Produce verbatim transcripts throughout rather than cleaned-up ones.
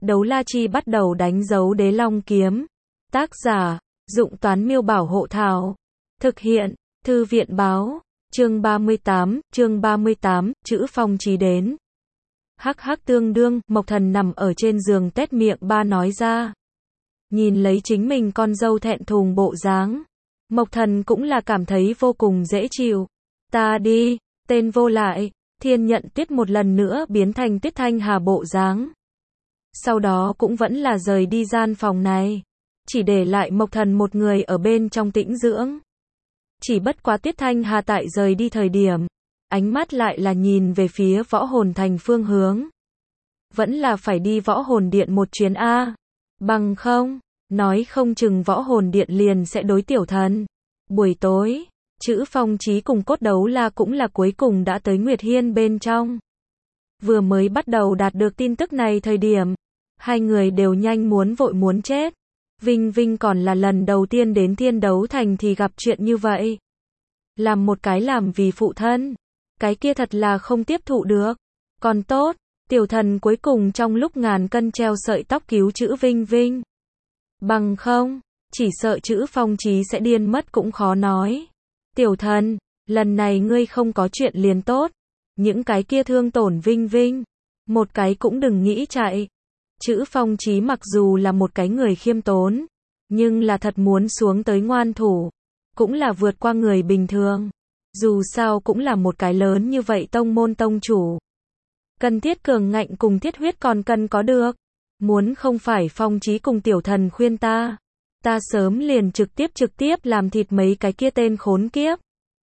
Đấu la chi bắt đầu đánh dấu đế long kiếm. Tác giả, Dụng Toán Miêu Bảo Hộ Thảo. Thực hiện, Thư viện Báo. Chương ba mươi tám, chương ba mươi tám, chữ phong chí đến. Hắc hắc tương đương, Mộc Thần nằm ở trên giường tét miệng ba nói ra. Nhìn lấy chính mình con dâu thẹn thùng bộ dáng. Mộc Thần cũng là cảm thấy vô cùng dễ chịu. Ta đi, tên vô lại, Thiên Nhận Tuyết một lần nữa biến thành Tuyết Thanh Hà bộ dáng. Sau đó cũng vẫn là rời đi gian phòng này. Chỉ để lại Mộc Thần một người ở bên trong tĩnh dưỡng. Chỉ bất quá Tuyết Thanh Hà tại rời đi thời điểm. Ánh mắt lại là nhìn về phía Võ Hồn Thành phương hướng. Vẫn là phải đi Võ Hồn Điện một chuyến A. Bằng không, nói không chừng Võ Hồn Điện liền sẽ đối tiểu thần. Buổi tối, chữ phong chí cùng cốt đấu la cũng là cuối cùng đã tới Nguyệt Hiên bên trong. Vừa mới bắt đầu đạt được tin tức này thời điểm. Hai người đều nhanh muốn vội muốn chết. Vinh Vinh còn là lần đầu tiên đến Thiên Đấu Thành thì gặp chuyện như vậy. Làm một cái làm vì phụ thân. Cái kia thật là không tiếp thụ được. Còn tốt, tiểu thần cuối cùng trong lúc ngàn cân treo sợi tóc cứu chữ Vinh Vinh. Bằng không, chỉ sợ chữ phong chí sẽ điên mất cũng khó nói. Tiểu thần, lần này ngươi không có chuyện liền tốt. Những cái kia thương tổn Vinh Vinh. Một cái cũng đừng nghĩ chạy. Chữ phong chí mặc dù là một cái người khiêm tốn. Nhưng là thật muốn xuống tới ngoan thủ. Cũng là vượt qua người bình thường. Dù sao cũng là một cái lớn như vậy tông môn tông chủ. Cần thiết cường ngạnh cùng thiết huyết còn cần có được. Muốn không phải phong chí cùng tiểu thần khuyên ta. Ta sớm liền trực tiếp trực tiếp làm thịt mấy cái kia tên khốn kiếp.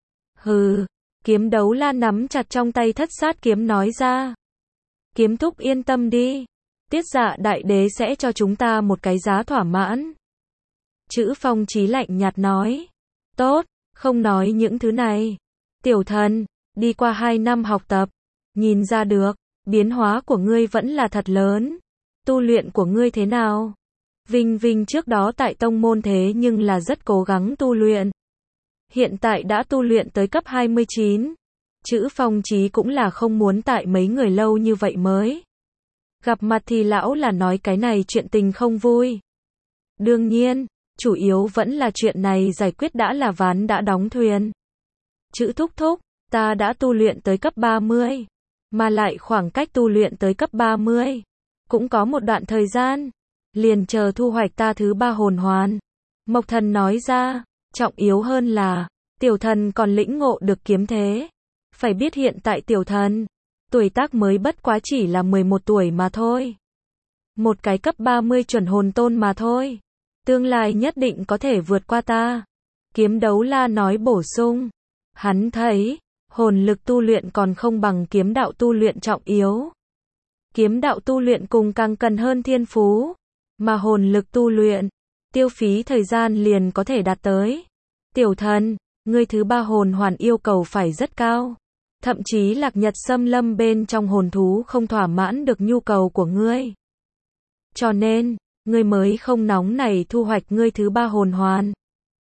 Hừ, kiếm đấu la nắm chặt trong tay thất sát kiếm nói ra. Kiếm thúc yên tâm đi. Tiết Dạ đại đế sẽ cho chúng ta một cái giá thỏa mãn. Chữ phong chí lạnh nhạt nói. Tốt, không nói những thứ này. Tiểu thần, đi qua hai năm học tập. Nhìn ra được, biến hóa của ngươi vẫn là thật lớn. Tu luyện của ngươi thế nào? Vinh Vinh trước đó tại tông môn thế nhưng là rất cố gắng tu luyện. Hiện tại đã tu luyện tới cấp hai mươi chín. Chữ phong chí cũng là không muốn tại mấy người lâu như vậy mới. Gặp mặt thì lão là nói cái này chuyện tình không vui. Đương nhiên, chủ yếu vẫn là chuyện này giải quyết đã là ván đã đóng thuyền. Chữ thúc thúc, ta đã tu luyện tới cấp ba mươi. Mà lại khoảng cách tu luyện tới cấp ba mươi. Cũng có một đoạn thời gian. Liền chờ thu hoạch ta thứ ba hồn hoàn. Mộc Thần nói ra, trọng yếu hơn là, tiểu thần còn lĩnh ngộ được kiếm thế. Phải biết hiện tại tiểu thần, tuổi tác mới bất quá chỉ là mười một tuổi mà thôi. Một cái cấp ba mươi chuẩn hồn tôn mà thôi. Tương lai nhất định có thể vượt qua ta. Kiếm đấu la nói bổ sung. Hắn thấy, hồn lực tu luyện còn không bằng kiếm đạo tu luyện trọng yếu. Kiếm đạo tu luyện cùng càng cần hơn thiên phú. Mà hồn lực tu luyện, tiêu phí thời gian liền có thể đạt tới. Tiểu thần, ngươi thứ ba hồn hoàn yêu cầu phải rất cao. Thậm chí Lạc Nhật xâm lâm bên trong hồn thú không thỏa mãn được nhu cầu của ngươi. Cho nên, ngươi mới không nóng này thu hoạch ngươi thứ ba hồn hoàn.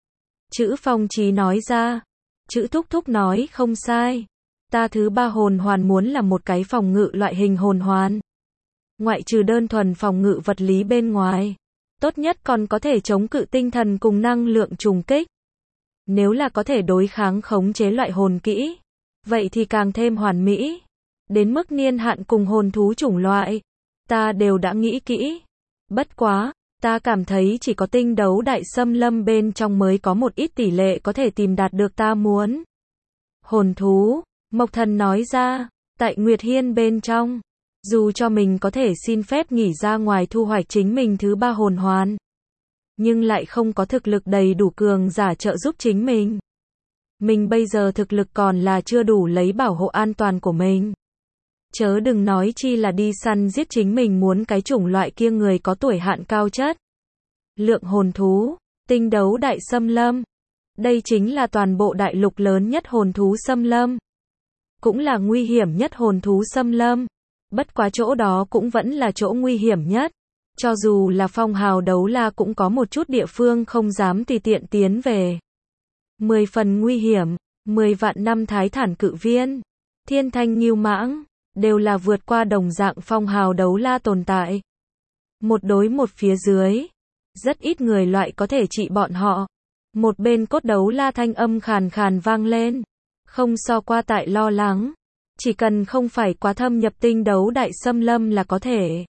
Chữ phong chí nói ra. Chữ thúc thúc nói không sai. Ta thứ ba hồn hoàn muốn là một cái phòng ngự loại hình hồn hoàn. Ngoại trừ đơn thuần phòng ngự vật lý bên ngoài. Tốt nhất còn có thể chống cự tinh thần cùng năng lượng trùng kích. Nếu là có thể đối kháng khống chế loại hồn kỹ. Vậy thì càng thêm hoàn mỹ. Đến mức niên hạn cùng hồn thú chủng loại. Ta đều đã nghĩ kỹ. Bất quá, ta cảm thấy chỉ có tinh đấu đại xâm lâm bên trong mới có một ít tỷ lệ có thể tìm đạt được ta muốn. Hồn thú, Mộc Thần nói ra, tại Nguyệt Hiên bên trong. Dù cho mình có thể xin phép nghỉ ra ngoài thu hoạch chính mình thứ ba hồn hoàn. Nhưng lại không có thực lực đầy đủ cường giả trợ giúp chính mình. Mình bây giờ thực lực còn là chưa đủ lấy bảo hộ an toàn của mình. Chớ đừng nói chi là đi săn giết chính mình muốn cái chủng loại kia người có tuổi hạn cao chất. Lượng hồn thú, tinh đấu đại xâm lâm. Đây chính là toàn bộ đại lục lớn nhất hồn thú xâm lâm. Cũng là nguy hiểm nhất hồn thú xâm lâm. Bất quá chỗ đó cũng vẫn là chỗ nguy hiểm nhất. Cho dù là phong hào đấu la cũng có một chút địa phương không dám tùy tiện tiến về. Mười phần nguy hiểm, mười vạn năm thái thản cự viên, thiên thanh ngưu mãng, đều là vượt qua đồng dạng phong hào đấu la tồn tại. Một đối một phía dưới. Rất ít người loại có thể trị bọn họ. Một bên cốt đấu la thanh âm khàn khàn vang lên. Không so qua tại lo lắng. Chỉ cần không phải quá thâm nhập tinh đấu đại xâm lâm là có thể.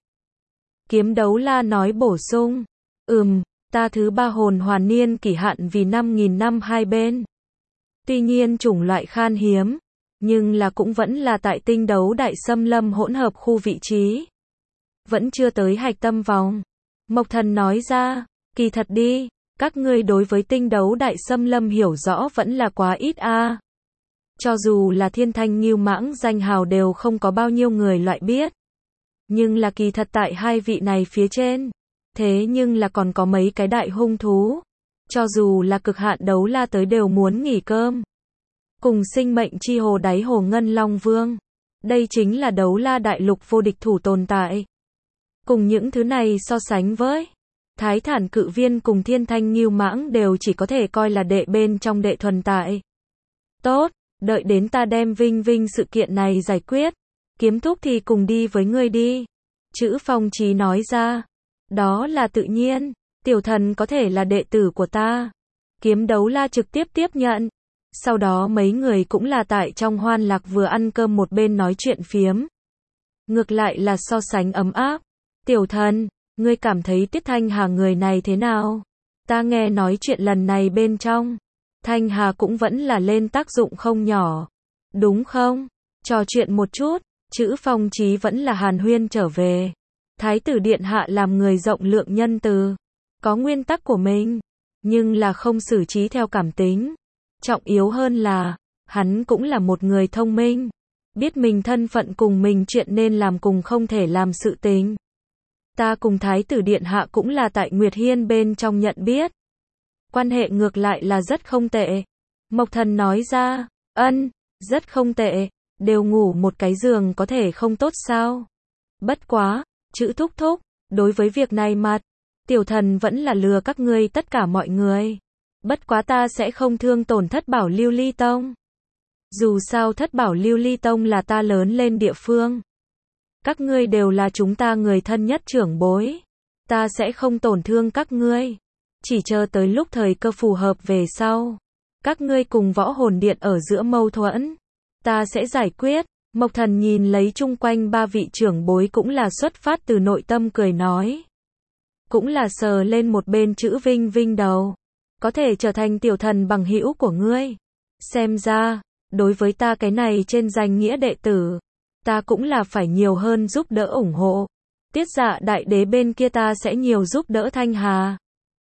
Kiếm đấu la nói bổ sung. Ừm, ta thứ ba hồn hoàn niên kỷ hạn vì năm nghìn năm hai bên. Tuy nhiên chủng loại khan hiếm. Nhưng là cũng vẫn là tại tinh đấu đại xâm lâm hỗn hợp khu vị trí. Vẫn chưa tới hạch tâm vòng. Mộc Thần nói ra, kỳ thật đi, các ngươi đối với tinh đấu đại xâm lâm hiểu rõ vẫn là quá ít a. À. Cho dù là thiên thanh ngưu mãng danh hào đều không có bao nhiêu người loại biết. Nhưng là kỳ thật tại hai vị này phía trên. Thế nhưng là còn có mấy cái đại hung thú. Cho dù là cực hạn đấu la tới đều muốn nghỉ cơm. Cùng sinh mệnh chi hồ đáy hồ ngân long vương. Đây chính là đấu la đại lục vô địch thủ tồn tại. Cùng những thứ này so sánh với. Thái thản cự viên cùng thiên thanh ngưu mãng đều chỉ có thể coi là đệ bên trong đệ thuần tại. Tốt, đợi đến ta đem Vinh Vinh sự kiện này giải quyết. Kiếm thúc thì cùng đi với ngươi đi. Chữ Phong Chí nói ra. Đó là tự nhiên, tiểu thần có thể là đệ tử của ta. Kiếm đấu la trực tiếp tiếp nhận. Sau đó mấy người cũng là tại trong hoan lạc vừa ăn cơm một bên nói chuyện phiếm. Ngược lại là so sánh ấm áp. Tiểu thần, ngươi cảm thấy Tiết Thanh Hà người này thế nào? Ta nghe nói chuyện lần này bên trong. Thanh Hà cũng vẫn là lên tác dụng không nhỏ. Đúng không? Trò chuyện một chút, chữ Phong Chí vẫn là hàn huyên trở về. Thái tử điện hạ làm người rộng lượng nhân từ. Có nguyên tắc của mình. Nhưng là không xử trí theo cảm tính. Trọng yếu hơn là, hắn cũng là một người thông minh. Biết mình thân phận cùng mình chuyện nên làm cùng không thể làm sự tình. Ta cùng Thái tử điện hạ cũng là tại Nguyệt Hiên bên trong nhận biết. Quan hệ ngược lại là rất không tệ. Mộc Thần nói ra, ân, rất không tệ, đều ngủ một cái giường có thể không tốt sao? Bất quá, chữ thúc thúc, đối với việc này mặt, tiểu thần vẫn là lừa các ngươi tất cả mọi người. Bất quá ta sẽ không thương tổn Thất Bảo Lưu Ly Tông. Dù sao Thất Bảo Lưu Ly Tông là ta lớn lên địa phương. Các ngươi đều là chúng ta người thân nhất trưởng bối. Ta sẽ không tổn thương các ngươi. Chỉ chờ tới lúc thời cơ phù hợp về sau. Các ngươi cùng Võ Hồn Điện ở giữa mâu thuẫn. Ta sẽ giải quyết. Mộc Thần nhìn lấy chung quanh ba vị trưởng bối cũng là xuất phát từ nội tâm cười nói. Cũng là sờ lên một bên chữ Vinh Vinh đầu. Có thể trở thành tiểu thần bằng hữu của ngươi. Xem ra, đối với ta cái này trên danh nghĩa đệ tử, ta cũng là phải nhiều hơn giúp đỡ ủng hộ. Tiết Dạ đại đế bên kia ta sẽ nhiều giúp đỡ Thanh Hà.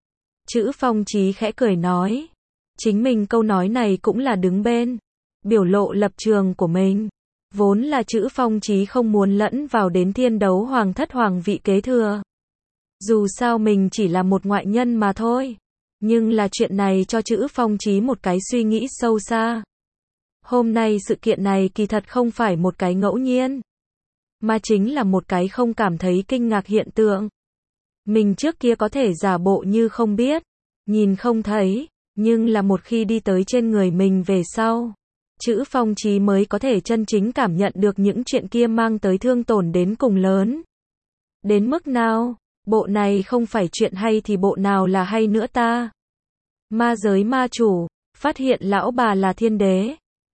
Chữ Phong Chí khẽ cười nói. Chính mình câu nói này cũng là đứng bên. Biểu lộ lập trường của mình. Vốn là chữ Phong Chí không muốn lẫn vào đến thiên đấu hoàng thất hoàng vị kế thừa. Dù sao mình chỉ là một ngoại nhân mà thôi. Nhưng là chuyện này cho chữ Phong Chí một cái suy nghĩ sâu xa. Hôm nay sự kiện này kỳ thật không phải một cái ngẫu nhiên. Mà chính là một cái không cảm thấy kinh ngạc hiện tượng. Mình trước kia có thể giả bộ như không biết. Nhìn không thấy. Nhưng là một khi đi tới trên người mình về sau. Chữ Phong Chí mới có thể chân chính cảm nhận được những chuyện kia mang tới thương tổn đến cùng lớn. Đến mức nào? Bộ này không phải chuyện hay thì bộ nào là hay nữa ta? Ma giới ma chủ, phát hiện lão bà là thiên đế.